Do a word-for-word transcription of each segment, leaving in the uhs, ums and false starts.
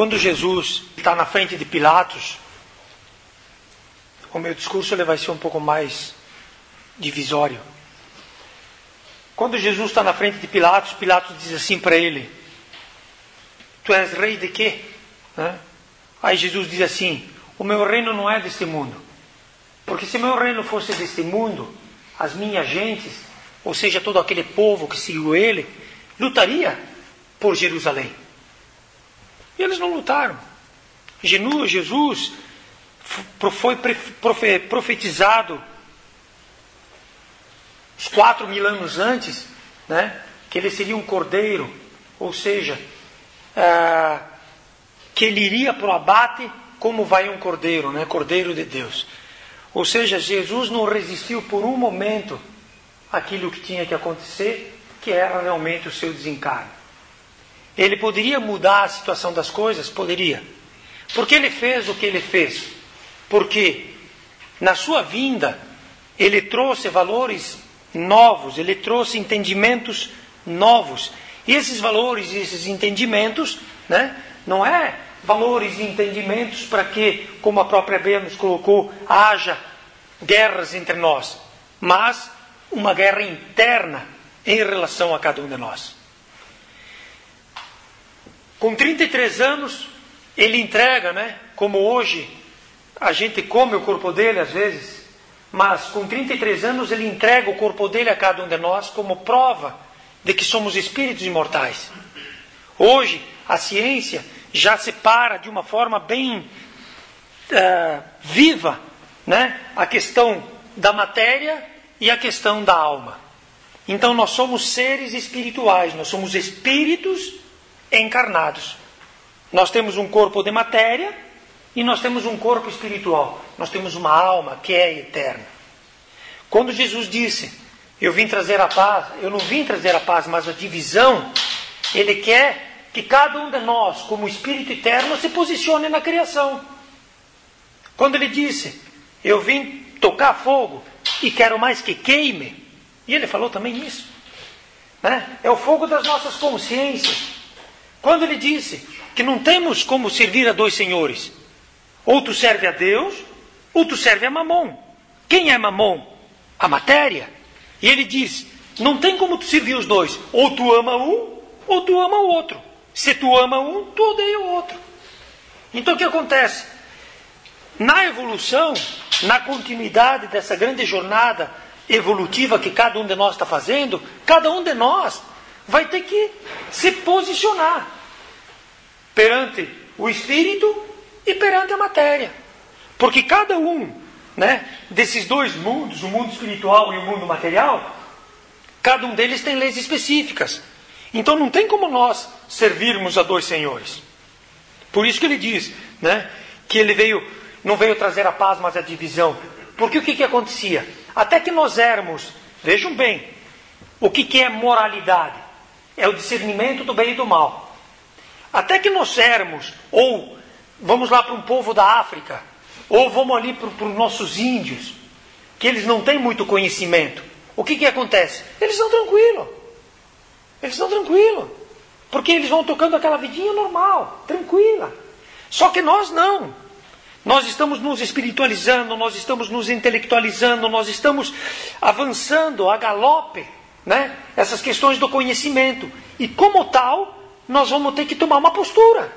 Quando Jesus está na frente de Pilatos, o meu discurso ele vai ser um pouco mais divisório. Quando Jesus está na frente de Pilatos, Pilatos diz assim para ele: tu és rei de quê? Né? Aí Jesus diz assim: o meu reino não é deste mundo. Porque se meu reino fosse deste mundo, as minhas gentes, ou seja, todo aquele povo que seguiu ele, lutaria por Jerusalém. E eles não lutaram. Jesus foi profetizado uns quatro mil anos antes, né, que ele seria um cordeiro, ou seja, é, que ele iria para o abate como vai um cordeiro, né, cordeiro de Deus. Ou seja, Jesus não resistiu por um momento àquilo que tinha que acontecer, que era realmente o seu desencarne. Ele poderia mudar a situação das coisas? Poderia. Porque ele fez o que ele fez? Porque na sua vinda ele trouxe valores novos, ele trouxe entendimentos novos. E esses valores e esses entendimentos, né, não é valores e entendimentos para que, como a própria Bíblia nos colocou, haja guerras entre nós, mas uma guerra interna em relação a cada um de nós. Com trinta e três anos, ele entrega, né, como hoje a gente come o corpo dele às vezes, mas com trinta e três anos ele entrega o corpo dele a cada um de nós como prova de que somos espíritos imortais. Hoje a ciência já separa de uma forma bem uh, viva, né, a questão da matéria e a questão da alma. Então nós somos seres espirituais, nós somos espíritos encarnados. Nós temos um corpo de matéria e nós temos um corpo espiritual. Nós temos uma alma que é eterna. Quando Jesus disse: eu vim trazer a paz, eu não vim trazer a paz, mas a divisão, ele quer que cada um de nós, como espírito eterno, se posicione na criação. Quando ele disse: eu vim tocar fogo e quero mais que queime, e ele falou também isso, né? É o fogo das nossas consciências. Quando ele disse que não temos como servir a dois senhores, ou tu serve a Deus, ou tu serve a Mamon. Quem é Mamon? A matéria. E ele diz: não tem como tu servir os dois, ou tu ama um, ou tu ama o outro. Se tu ama um, tu odeia o outro. Então o que acontece? Na evolução, na continuidade dessa grande jornada evolutiva que cada um de nós está fazendo, cada um de nós vai ter que se posicionar perante o espírito e perante a matéria. Porque cada um, né, desses dois mundos, o mundo espiritual e o mundo material, cada um deles tem leis específicas. Então não tem como nós servirmos a dois senhores. Por isso que ele diz, né, que ele veio, não veio trazer a paz, mas a divisão. Porque o que, que acontecia? Até que nós éramos, vejam bem, o que, que é moralidade? É o discernimento do bem e do mal. Até que nós éramos, ou vamos lá para um povo da África, ou vamos ali para, para os nossos índios, que eles não têm muito conhecimento. O que, que acontece? Eles estão tranquilos. Eles estão tranquilos. Porque eles vão tocando aquela vidinha normal, tranquila. Só que nós não. Nós estamos nos espiritualizando, nós estamos nos intelectualizando, nós estamos avançando a galope, né? Essas questões do conhecimento. E como tal, nós vamos ter que tomar uma postura.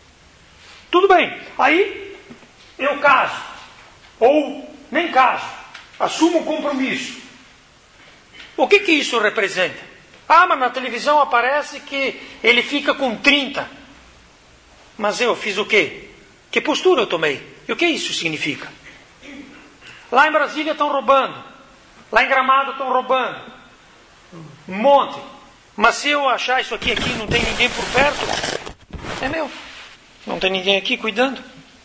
Tudo bem. Aí, eu caso. Ou nem caso. Assumo um compromisso. O que que isso representa? Ah, mas na televisão aparece que ele fica com trinta. Mas eu fiz o quê? Que postura eu tomei? E o que isso significa? Lá em Brasília estão roubando. Lá em Gramado estão roubando. Um monte. Mas se eu achar isso aqui, aqui não tem ninguém por perto, é meu. Não tem ninguém aqui cuidando.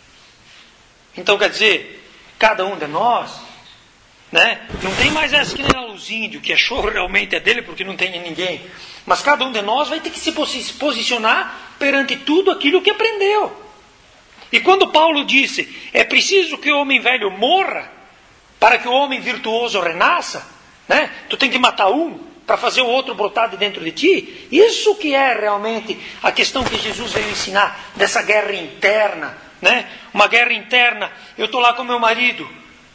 Então quer dizer, cada um de nós, né, não tem mais essa que nem lá os índios, que achou realmente é dele porque não tem ninguém. Mas cada um de nós vai ter que se posicionar perante tudo aquilo que aprendeu. E quando Paulo disse, é preciso que o homem velho morra para que o homem virtuoso renasça, né? Tu tem que matar um para fazer o outro brotar de dentro de ti. Isso que é realmente a questão que Jesus veio ensinar, dessa guerra interna, né? Uma guerra interna. Eu estou lá com meu marido,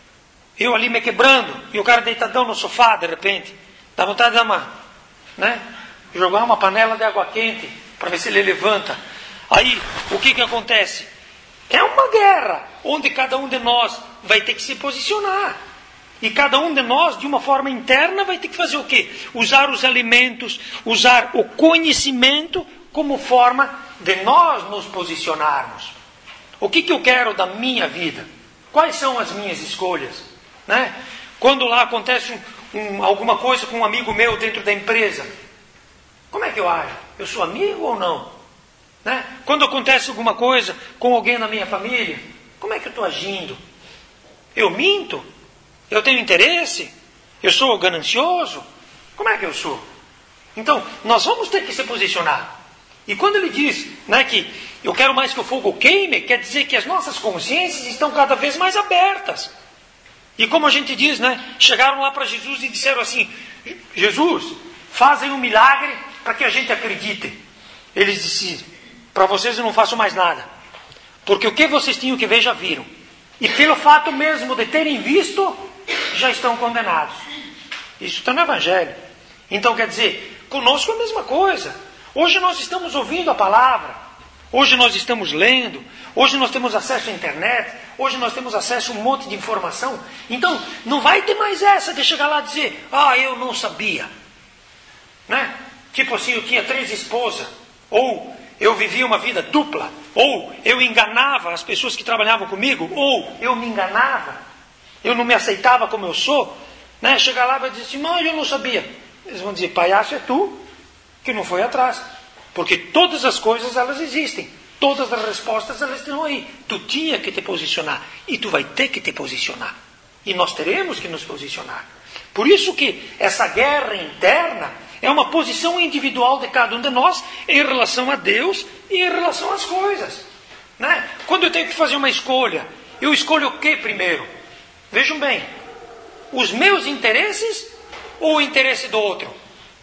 eu ali me quebrando, e o cara deitadão no sofá, de repente, dá vontade de dar uma, né? Jogar uma panela de água quente, para ver se ele levanta. Aí, o que que acontece? É uma guerra, onde cada um de nós vai ter que se posicionar. E cada um de nós, de uma forma interna, vai ter que fazer o quê? Usar os alimentos, usar o conhecimento como forma de nós nos posicionarmos. O que que eu quero da minha vida? Quais são as minhas escolhas? Né? Quando lá acontece um, um, alguma coisa com um amigo meu dentro da empresa, como é que eu ajo? Eu sou amigo ou não? Né? Quando acontece alguma coisa com alguém na minha família, como é que eu estou agindo? Eu minto? Eu tenho interesse? Eu sou ganancioso? Como é que eu sou? Então, nós vamos ter que se posicionar. E quando ele diz, né, que eu quero mais que o fogo queime, quer dizer que as nossas consciências estão cada vez mais abertas. E como a gente diz, né, chegaram lá para Jesus e disseram assim: Jesus, fazem um milagre para que a gente acredite. Eles disseram: para vocês eu não faço mais nada, porque o que vocês tinham que ver já viram. E pelo fato mesmo de terem visto, já estão condenados. Isso está no Evangelho. Então quer dizer, conosco é a mesma coisa. Hoje nós estamos ouvindo a palavra, hoje nós estamos lendo, hoje nós temos acesso à internet, hoje nós temos acesso a um monte de informação. Então não vai ter mais essa de chegar lá e dizer: ah, eu não sabia, né? Tipo assim, eu tinha três esposas, ou eu vivia uma vida dupla, ou eu enganava as pessoas que trabalhavam comigo, ou eu me enganava, eu não me aceitava como eu sou, né? Chegar lá e vai dizer assim: não, eu não sabia. Eles vão dizer: palhaço é tu que não foi atrás, porque todas as coisas elas existem, todas as respostas elas estão aí. Tu tinha que te posicionar, e tu vai ter que te posicionar, e nós teremos que nos posicionar. Por isso que essa guerra interna é uma posição individual de cada um de nós em relação a Deus e em relação às coisas, né? Quando eu tenho que fazer uma escolha, eu escolho o que primeiro? Vejam bem, os meus interesses ou o interesse do outro?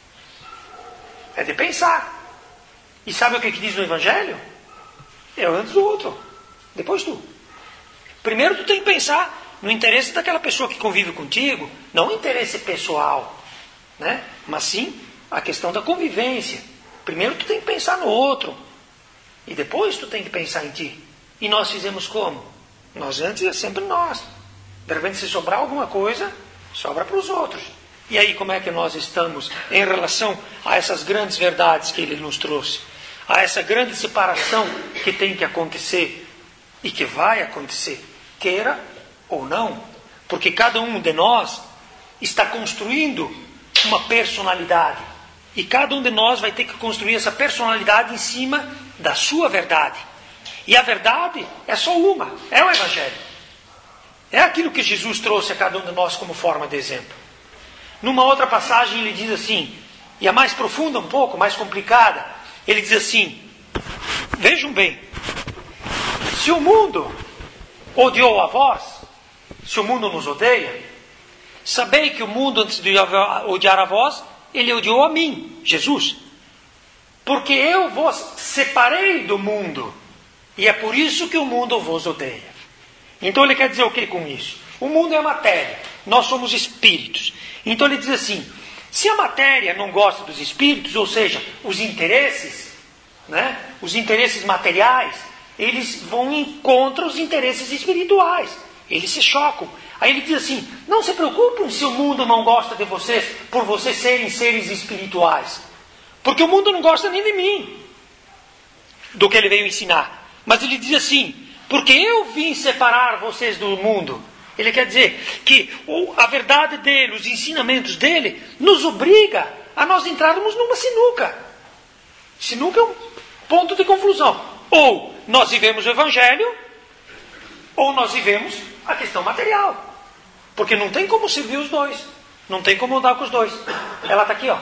É de pensar. E sabe o que, que diz no Evangelho? É antes do outro, depois tu. Primeiro tu tem que pensar no interesse daquela pessoa que convive contigo, não o interesse pessoal, né? Mas sim a questão da convivência. Primeiro tu tem que pensar no outro, e depois tu tem que pensar em ti. E nós fizemos como? Nós antes é sempre nós. De repente, se sobrar alguma coisa, sobra para os outros. E aí, como é que nós estamos em relação a essas grandes verdades que ele nos trouxe? A essa grande separação que tem que acontecer e que vai acontecer, queira ou não. Porque cada um de nós está construindo uma personalidade. E cada um de nós vai ter que construir essa personalidade em cima da sua verdade. E a verdade é só uma, é o Evangelho. É aquilo que Jesus trouxe a cada um de nós como forma de exemplo. Numa outra passagem ele diz assim, e é mais profunda um pouco, mais complicada, ele diz assim: vejam bem, se o mundo odiou a vós, se o mundo nos odeia, sabei que o mundo, antes de odiar a vós, ele odiou a mim, Jesus. Porque eu vos separei do mundo, e é por isso que o mundo vos odeia. Então ele quer dizer o que com isso? O mundo é matéria, nós somos espíritos. Então ele diz assim: se a matéria não gosta dos espíritos, ou seja, os interesses, né, os interesses materiais, eles vão em contra os interesses espirituais. Eles se chocam. Aí ele diz assim: não se preocupem se o mundo não gosta de vocês, por vocês serem seres espirituais. Porque o mundo não gosta nem de mim, do que ele veio ensinar. Mas ele diz assim: porque eu vim separar vocês do mundo. Ele quer dizer que a verdade dele, os ensinamentos dele, nos obriga a nós entrarmos numa sinuca. Sinuca é um ponto de confusão. Ou nós vivemos o Evangelho, ou nós vivemos a questão material. Porque não tem como servir os dois. Não tem como andar com os dois. Ela está aqui, ó.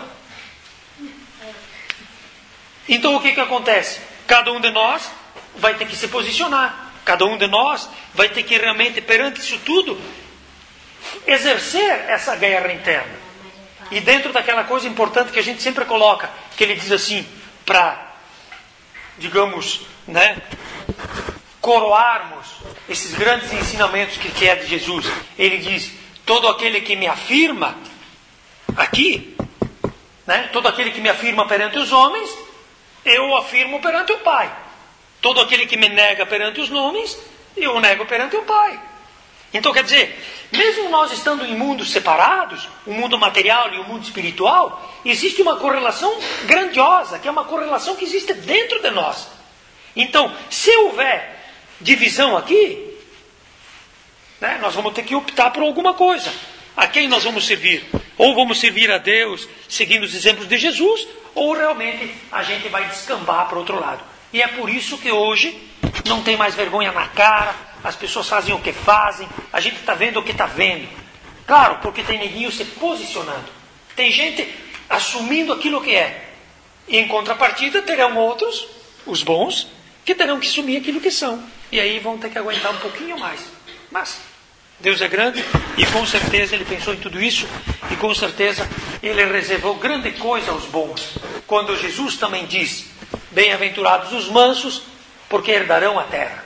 Então o que que acontece? Cada um de nós vai ter que se posicionar. Cada um de nós vai ter que realmente, perante isso tudo, exercer essa guerra interna. E dentro daquela coisa importante que a gente sempre coloca, que ele diz assim, para, digamos, né, coroarmos esses grandes ensinamentos que, que é de Jesus. Ele diz, todo aquele que me afirma, aqui, né, todo aquele que me afirma perante os homens, eu o afirmo perante o Pai. Todo aquele que me nega perante os homens, eu o nego perante o Pai. Então, quer dizer, mesmo nós estando em mundos separados, o mundo material e o mundo espiritual, existe uma correlação grandiosa, que é uma correlação que existe dentro de nós. Então, se houver divisão aqui, né, nós vamos ter que optar por alguma coisa. A quem nós vamos servir? Ou vamos servir a Deus, seguindo os exemplos de Jesus, ou realmente a gente vai descambar para o outro lado. E é por isso que hoje não tem mais vergonha na cara, as pessoas fazem o que fazem, a gente está vendo o que está vendo. Claro, porque tem neguinho se posicionando. Tem gente assumindo aquilo que é. E em contrapartida terão outros, os bons, que terão que assumir aquilo que são. E aí vão ter que aguentar um pouquinho mais. Mas Deus é grande e com certeza Ele pensou em tudo isso. E com certeza Ele reservou grande coisa aos bons. Quando Jesus também diz, bem-aventurados os mansos, porque herdarão a terra.